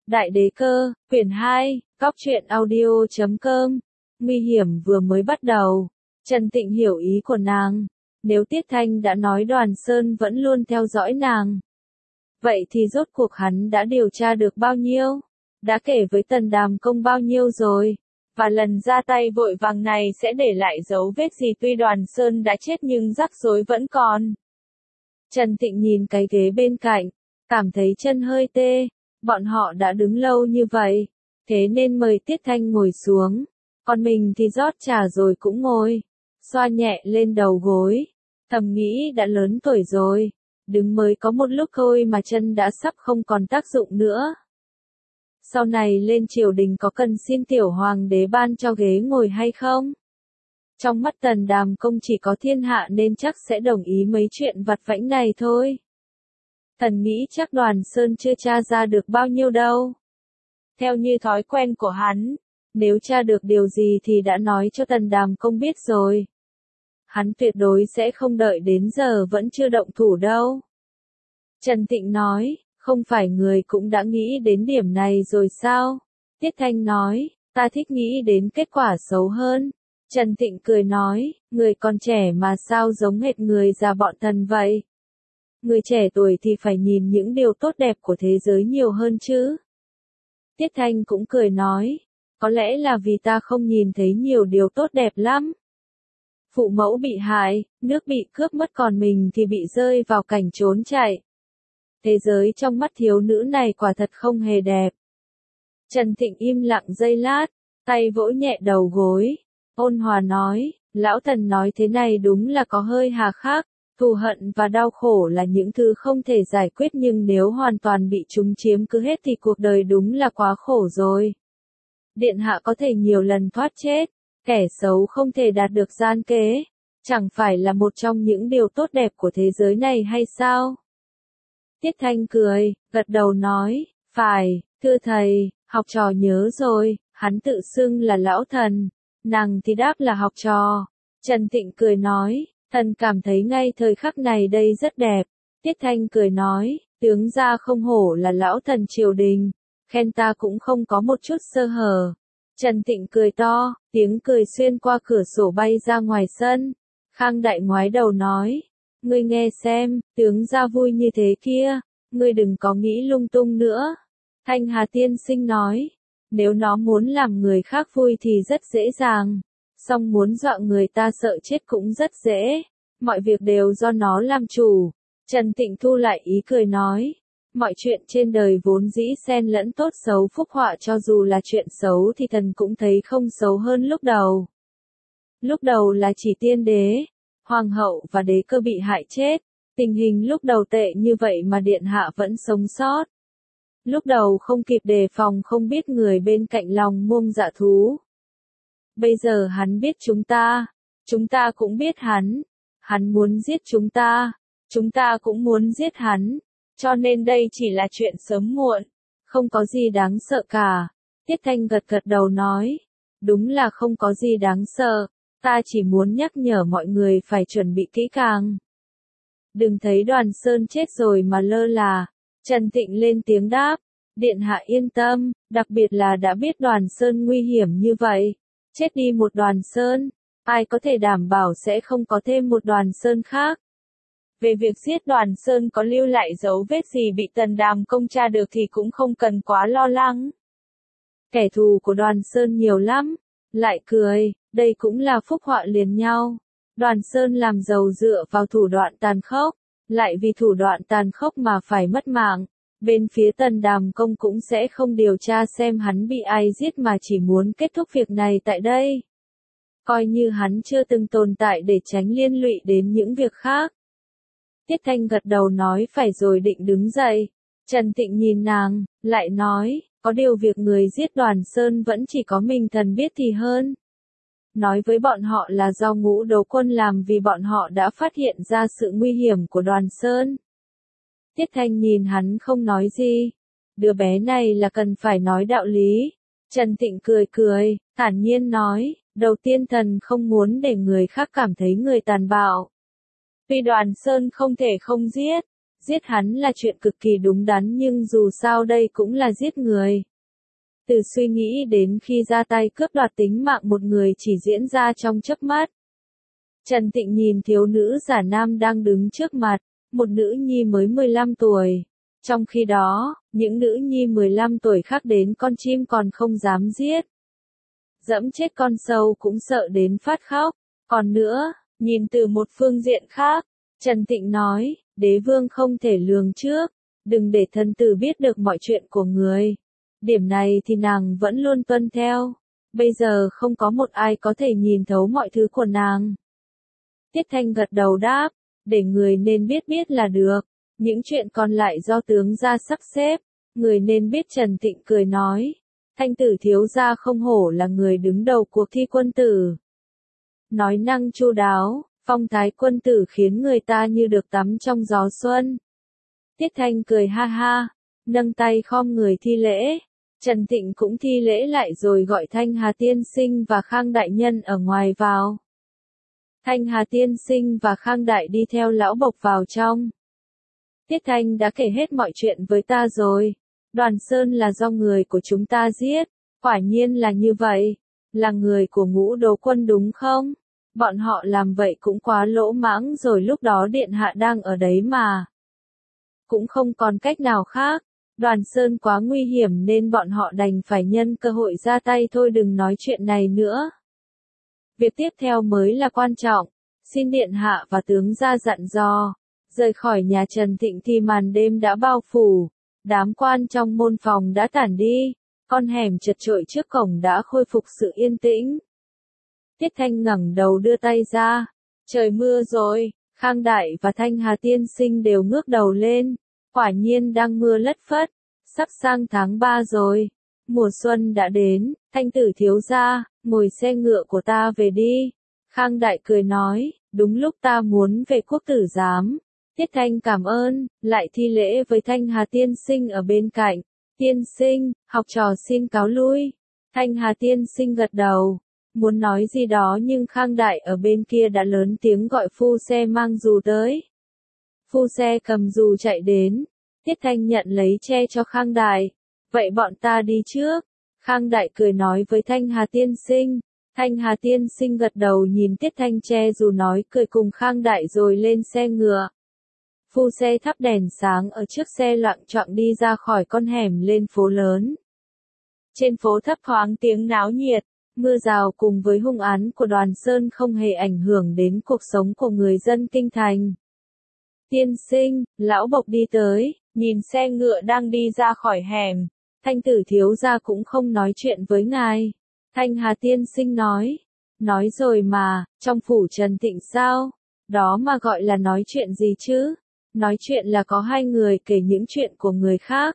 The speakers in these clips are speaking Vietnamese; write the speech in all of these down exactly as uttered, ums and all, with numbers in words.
Đại đế cơ, quyển hai, góc truyện audio chấm com. Nguy hiểm vừa mới bắt đầu. Trần Tịnh hiểu ý của nàng. Nếu Tiết Thanh đã nói Đoàn Sơn vẫn luôn theo dõi nàng, vậy thì rốt cuộc hắn đã điều tra được bao nhiêu? Đã kể với Tần Đàm Công bao nhiêu rồi? Và lần ra tay vội vàng này sẽ để lại dấu vết gì? Tuy Đoàn Sơn đã chết nhưng rắc rối vẫn còn. Trần Tịnh nhìn cái ghế bên cạnh, cảm thấy chân hơi tê. Bọn họ đã đứng lâu như vậy, thế nên mời Tiết Thanh ngồi xuống. Còn mình thì rót trà rồi cũng ngồi, xoa nhẹ lên đầu gối. Thầm nghĩ đã lớn tuổi rồi, đứng mới có một lúc thôi mà chân đã sắp không còn tác dụng nữa. Sau này lên triều đình có cần xin tiểu hoàng đế ban cho ghế ngồi hay không? Trong mắt Tần Đàm Công chỉ có thiên hạ nên chắc sẽ đồng ý mấy chuyện vặt vãnh này thôi. Thần nghĩ chắc Đoàn Sơn chưa tra ra được bao nhiêu đâu. Theo như thói quen của hắn, nếu tra được điều gì thì đã nói cho Tần Đàm Công biết rồi. Hắn tuyệt đối sẽ không đợi đến giờ vẫn chưa động thủ đâu. Trần Tịnh nói, không phải người cũng đã nghĩ đến điểm này rồi sao? Tiết Thanh nói, ta thích nghĩ đến kết quả xấu hơn. Trần Tịnh cười nói, người còn trẻ mà sao giống hệt người già bọn thần vậy? Người trẻ tuổi thì phải nhìn những điều tốt đẹp của thế giới nhiều hơn chứ. Tiết Thanh cũng cười nói, có lẽ là vì ta không nhìn thấy nhiều điều tốt đẹp lắm. Phụ mẫu bị hại, nước bị cướp mất còn mình thì bị rơi vào cảnh trốn chạy. Thế giới trong mắt thiếu nữ này quả thật không hề đẹp. Trần Thịnh im lặng giây lát, tay vỗ nhẹ đầu gối, ôn hòa nói, lão thần nói thế này đúng là có hơi hà khắc. Thù hận và đau khổ là những thứ không thể giải quyết nhưng nếu hoàn toàn bị chúng chiếm cứ hết thì cuộc đời đúng là quá khổ rồi. Điện hạ có thể nhiều lần thoát chết, kẻ xấu không thể đạt được gian kế, chẳng phải là một trong những điều tốt đẹp của thế giới này hay sao? Tiết Thanh cười, gật đầu nói, phải, thưa thầy, học trò nhớ rồi, hắn tự xưng là lão thần, nàng thì đáp là học trò. Trần Tịnh cười nói, thần cảm thấy ngay thời khắc này đây rất đẹp. Tiết Thanh cười nói, tướng gia không hổ là lão thần triều đình, khen ta cũng không có một chút sơ hở. Trần Tịnh cười to, tiếng cười xuyên qua cửa sổ bay ra ngoài sân. Khang Đại ngoái đầu nói, ngươi nghe xem, tướng gia vui như thế kia, ngươi đừng có nghĩ lung tung nữa. Thanh Hà tiên sinh nói, nếu nó muốn làm người khác vui thì rất dễ dàng. Song muốn dọa người ta sợ chết cũng rất dễ, mọi việc đều do nó làm chủ. Trần Tịnh thu lại ý cười nói, mọi chuyện trên đời vốn dĩ xen lẫn tốt xấu phúc họa, cho dù là chuyện xấu thì thần cũng thấy không xấu hơn lúc đầu. Lúc đầu là chỉ tiên đế, hoàng hậu và đế cơ bị hại chết, tình hình lúc đầu tệ như vậy mà điện hạ vẫn sống sót. Lúc đầu không kịp đề phòng không biết người bên cạnh lòng muông dạ thú. Bây giờ hắn biết chúng ta, chúng ta cũng biết hắn, hắn muốn giết chúng ta, chúng ta cũng muốn giết hắn, cho nên đây chỉ là chuyện sớm muộn, không có gì đáng sợ cả. Tiết Thanh gật gật đầu nói, đúng là không có gì đáng sợ, ta chỉ muốn nhắc nhở mọi người phải chuẩn bị kỹ càng. Đừng thấy Đoàn Sơn chết rồi mà lơ là. Trần Tịnh lên tiếng đáp, điện hạ yên tâm, đặc biệt là đã biết Đoàn Sơn nguy hiểm như vậy. Chết đi một Đoàn Sơn, ai có thể đảm bảo sẽ không có thêm một Đoàn Sơn khác. Về việc giết Đoàn Sơn có lưu lại dấu vết gì bị Tần Đàm Công tra được thì cũng không cần quá lo lắng. Kẻ thù của Đoàn Sơn nhiều lắm. Lại cười, đây cũng là phúc họa liền nhau. Đoàn Sơn làm giàu dựa vào thủ đoạn tàn khốc, lại vì thủ đoạn tàn khốc mà phải mất mạng. Bên phía Tần Đàm Công cũng sẽ không điều tra xem hắn bị ai giết mà chỉ muốn kết thúc việc này tại đây. Coi như hắn chưa từng tồn tại để tránh liên lụy đến những việc khác. Tiết Thanh gật đầu nói phải rồi định đứng dậy. Trần Tịnh nhìn nàng, lại nói, có điều việc người giết Đoàn Sơn vẫn chỉ có mình thần biết thì hơn. Nói với bọn họ là do Ngũ Đấu Quân làm vì bọn họ đã phát hiện ra sự nguy hiểm của Đoàn Sơn. Tiết Thanh nhìn hắn không nói gì. Đứa bé này là cần phải nói đạo lý. Trần Tịnh cười cười, thản nhiên nói, đầu tiên thần không muốn để người khác cảm thấy người tàn bạo. Tuy Đoàn Sơn không thể không giết, Giết hắn là chuyện cực kỳ đúng đắn nhưng dù sao đây cũng là giết người. Từ suy nghĩ đến khi ra tay cướp đoạt tính mạng một người chỉ diễn ra trong chớp mắt. Trần Tịnh nhìn thiếu nữ giả nam đang đứng trước mặt, một nữ nhi mới mười lăm tuổi. Trong khi đó, những nữ nhi mười lăm tuổi khác đến con chim còn không dám giết. Dẫm chết con sâu cũng sợ đến phát khóc. Còn nữa, nhìn từ một phương diện khác, Trần Tịnh nói, đế vương không thể lường trước, đừng để thân tử biết được mọi chuyện của người. Điểm này thì nàng vẫn luôn tuân theo. Bây giờ không có một ai có thể nhìn thấu mọi thứ của nàng. Tiết Thanh gật đầu đáp, để người nên biết biết là được. Những chuyện còn lại do tướng gia sắp xếp, người nên biết. Trần Tịnh cười nói, Thanh tử thiếu gia không hổ là người đứng đầu cuộc thi quân tử. Nói năng chu đáo, phong thái quân tử khiến người ta như được tắm trong gió xuân. Tiết Thanh cười ha ha, nâng tay khom người thi lễ. Trần Tịnh cũng thi lễ lại rồi gọi Thanh Hà tiên sinh và Khang đại nhân ở ngoài vào. Thanh Hà tiên sinh và Khang đại đi theo lão bộc vào trong. Tiết Thanh đã kể hết mọi chuyện với ta rồi. Đoàn Sơn là do người của chúng ta giết. Quả nhiên là như vậy. Là người của Ngũ Đồ quân đúng không? Bọn họ làm vậy cũng quá lỗ mãng rồi, lúc đó điện hạ đang ở đấy mà. Cũng không còn cách nào khác. Đoàn Sơn quá nguy hiểm nên bọn họ đành phải nhân cơ hội ra tay thôi, đừng nói chuyện này nữa. Việc tiếp theo mới là quan trọng. Xin điện hạ và tướng gia dặn dò. Rời khỏi nhà Trần Tịnh thì màn đêm đã bao phủ. Đám quan trong môn phòng đã tản đi. Con hẻm chật chội trước cổng đã khôi phục sự yên tĩnh. Tiết Thanh ngẩng đầu đưa tay ra. Trời mưa rồi. Khang đại và Thanh Hà tiên sinh đều ngước đầu lên. Quả nhiên đang mưa lất phất. Sắp sang tháng ba rồi. Mùa xuân đã đến. Thanh tử thiếu gia, ngồi xe ngựa của ta về đi. Khang đại cười nói, đúng lúc ta muốn về quốc tử giám. Tiết Thanh cảm ơn, lại thi lễ với Thanh Hà tiên sinh ở bên cạnh. Tiên sinh, học trò xin cáo lui. Thanh Hà tiên sinh gật đầu. Muốn nói gì đó nhưng Khang đại ở bên kia đã lớn tiếng gọi phu xe mang dù tới. Phu xe cầm dù chạy đến. Tiết Thanh nhận lấy che cho Khang đại. Vậy bọn ta đi trước. Khang đại cười nói với Thanh Hà tiên sinh. Thanh Hà tiên sinh gật đầu nhìn Tiết Thanh che dù nói cười cùng Khang đại rồi lên xe ngựa. Phu xe thắp đèn sáng ở trước xe loạng choạng đi ra khỏi con hẻm lên phố lớn. Trên phố thấp thoáng tiếng náo nhiệt, mưa rào cùng với hung án của Đoàn Sơn không hề ảnh hưởng đến cuộc sống của người dân kinh thành. Tiên sinh, lão bộc đi tới, nhìn xe ngựa đang đi ra khỏi hẻm. Thanh tử thiếu gia cũng không nói chuyện với ngài. Thanh Hà tiên sinh nói. Nói rồi mà, trong phủ Trần Tịnh sao? Đó mà gọi là nói chuyện gì chứ? Nói chuyện là có hai người kể những chuyện của người khác.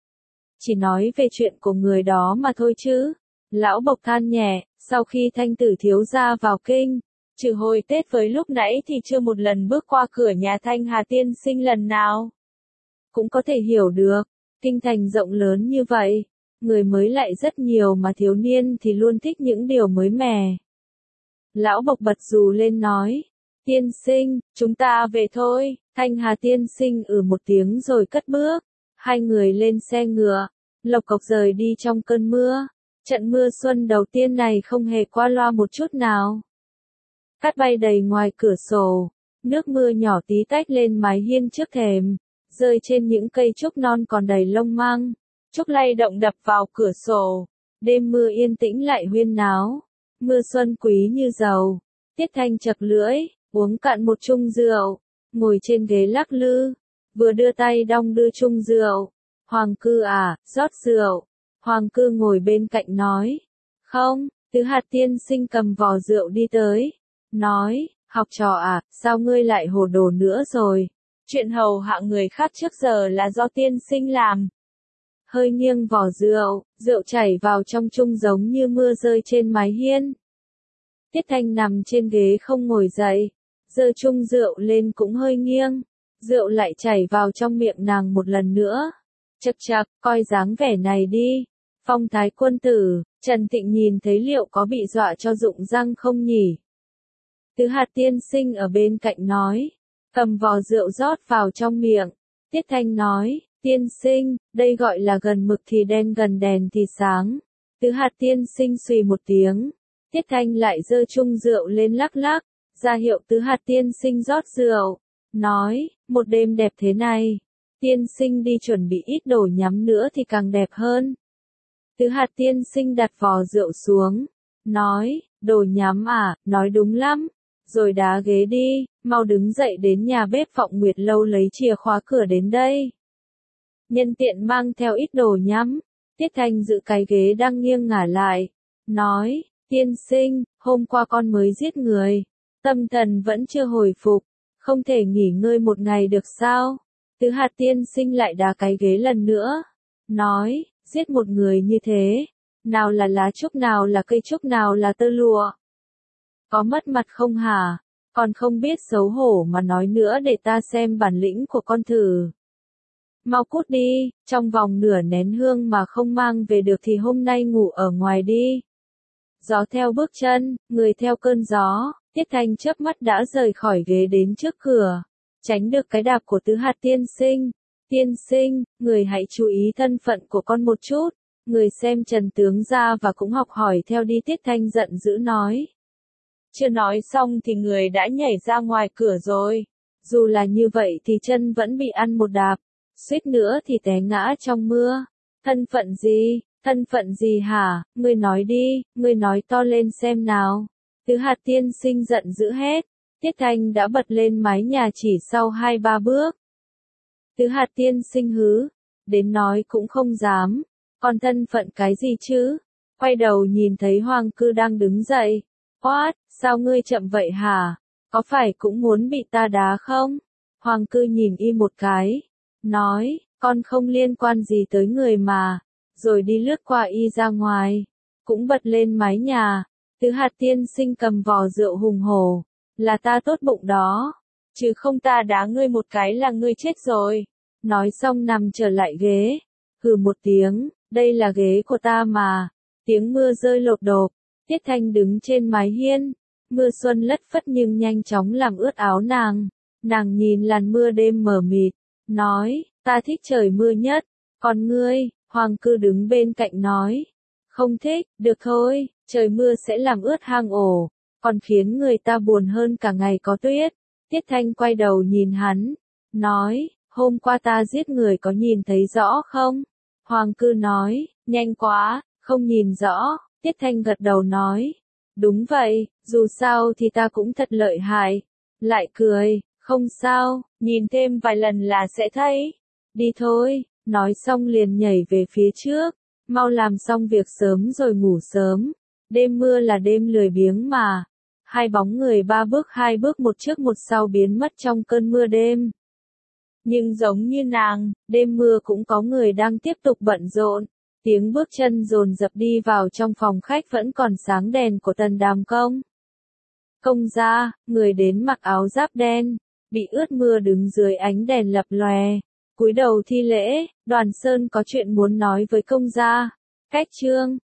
Chỉ nói về chuyện của người đó mà thôi chứ. Lão bộc than nhẹ, sau khi Thanh tử thiếu gia vào kinh, trừ hồi Tết với lúc nãy thì chưa một lần bước qua cửa nhà Thanh Hà tiên sinh lần nào. Cũng có thể hiểu được, kinh thành rộng lớn như vậy, người mới lại rất nhiều mà thiếu niên thì luôn thích những điều mới mẻ. Lão bộc bật dù lên nói, tiên sinh, chúng ta về thôi. Thanh Hà tiên sinh ừ một tiếng rồi cất bước. Hai người lên xe ngựa, lộc cộc rời đi trong cơn mưa. Trận mưa xuân đầu tiên này không hề qua loa một chút nào. Cát bay đầy ngoài cửa sổ, nước mưa nhỏ tí tách lên mái hiên trước thềm, rơi trên những cây trúc non còn đầy lông măng. Trúc lay động đập vào cửa sổ. Đêm mưa yên tĩnh lại huyên náo. Mưa xuân quý như dầu. Tiết Thanh chật lưỡi, uống cạn một chung rượu, ngồi trên ghế lắc lư, vừa đưa tay đong đưa chung rượu. Hoàng cư à, rót rượu. Hoàng cư ngồi bên cạnh nói. Không, Tứ Hạt tiên sinh cầm vò rượu đi tới. Nói, học trò à, sao ngươi lại hồ đồ nữa rồi? Chuyện hầu hạ người khác trước giờ là do tiên sinh làm. Hơi nghiêng vò rượu, rượu chảy vào trong chung giống như mưa rơi trên mái hiên. Tiết Thanh nằm trên ghế không ngồi dậy, giơ chung rượu lên cũng hơi nghiêng, rượu lại chảy vào trong miệng nàng một lần nữa. Chậc chậc, coi dáng vẻ này đi, phong thái quân tử. Trần Tịnh nhìn thấy liệu có bị dọa cho rụng răng không nhỉ? Tứ Hạt tiên sinh ở bên cạnh nói, cầm vò rượu rót vào trong miệng, Tiết Thanh nói, tiên sinh, đây gọi là gần mực thì đen gần đèn thì sáng. Tứ Hạt tiên sinh xùy một tiếng. Tiết Thanh lại giơ chung rượu lên lắc lắc, ra hiệu Tứ Hạt tiên sinh rót rượu. Nói, một đêm đẹp thế này. Tiên sinh đi chuẩn bị ít đồ nhắm nữa thì càng đẹp hơn. Tứ Hạt tiên sinh đặt vò rượu xuống. Nói, đồ nhắm à, nói đúng lắm. Rồi đá ghế đi, mau đứng dậy đến nhà bếp Vọng Nguyệt Lâu lấy chìa khóa cửa đến đây. Nhân tiện mang theo ít đồ nhắm. Tiết Thanh giữ cái ghế đang nghiêng ngả lại. Nói, tiên sinh, hôm qua con mới giết người. Tâm thần vẫn chưa hồi phục. Không thể nghỉ ngơi một ngày được sao? Tứ Hạt tiên sinh lại đá cái ghế lần nữa. Nói, giết một người như thế. Nào là lá trúc, nào là cây trúc, nào là tơ lụa. Có mất mặt không hả? Còn không biết xấu hổ mà nói nữa, để ta xem bản lĩnh của con thử. Mau cút đi, trong vòng nửa nén hương mà không mang về được thì hôm nay ngủ ở ngoài đi. Gió theo bước chân, người theo cơn gió. Tiết Thanh chớp mắt đã rời khỏi ghế đến trước cửa, tránh được cái đạp của Tứ Hạt tiên sinh. Tiên sinh, người hãy chú ý thân phận của con một chút. Người xem Trần tướng ra và cũng học hỏi theo đi. Tiết Thanh giận dữ nói. Chưa nói xong thì người đã nhảy ra ngoài cửa rồi. Dù là như vậy thì chân vẫn bị ăn một đạp, suýt nữa thì té ngã trong mưa. Thân phận gì, thân phận gì hả, ngươi nói đi, ngươi nói to lên xem nào. Tứ Hạt tiên sinh giận dữ hét. Tiết Thanh đã bật lên mái nhà chỉ sau hai ba bước. Tứ Hạt tiên sinh hứ, đến nói cũng không dám. Còn thân phận cái gì chứ? Quay đầu nhìn thấy Hoàng Cư đang đứng dậy. What, sao ngươi chậm vậy hả? Có phải cũng muốn bị ta đá không? Hoàng Cư nhìn y một cái. Nói, con không liên quan gì tới người mà. Rồi đi lướt qua y ra ngoài. Cũng bật lên mái nhà. Tứ Hạt tiên sinh cầm vò rượu hùng hổ. Là ta tốt bụng đó. Chứ không ta đá ngươi một cái là ngươi chết rồi. Nói xong nằm trở lại ghế. Hừ một tiếng, đây là ghế của ta mà. Tiếng mưa rơi lộp độp. Tiết Thanh đứng trên mái hiên. Mưa xuân lất phất nhưng nhanh chóng làm ướt áo nàng. Nàng nhìn làn mưa đêm mờ mịt. Nói, ta thích trời mưa nhất. Còn ngươi, Hoàng Cư đứng bên cạnh nói. Không thích, được thôi, trời mưa sẽ làm ướt hang ổ. Còn khiến người ta buồn hơn cả ngày có tuyết. Tiết Thanh quay đầu nhìn hắn. Nói, hôm qua ta giết người có nhìn thấy rõ không? Hoàng Cư nói, nhanh quá, không nhìn rõ. Tiết Thanh gật đầu nói. Đúng vậy, dù sao thì ta cũng thật lợi hại. Lại cười, không sao, nhìn thêm vài lần là sẽ thấy. Đi thôi, nói xong liền nhảy về phía trước. Mau làm xong việc sớm rồi ngủ sớm. Đêm mưa là đêm lười biếng mà. Hai bóng người ba bước hai bước một trước một sau biến mất trong cơn mưa đêm. Nhưng giống như nàng, đêm mưa cũng có người đang tiếp tục bận rộn. Tiếng bước chân dồn dập đi vào trong phòng khách vẫn còn sáng đèn của Tần Đàm Công. Công gia, người đến mặc áo giáp đen, bị ướt mưa đứng dưới ánh đèn lập lòe. Cúi đầu thi lễ, Đoàn Sơn có chuyện muốn nói với công gia. Cách chương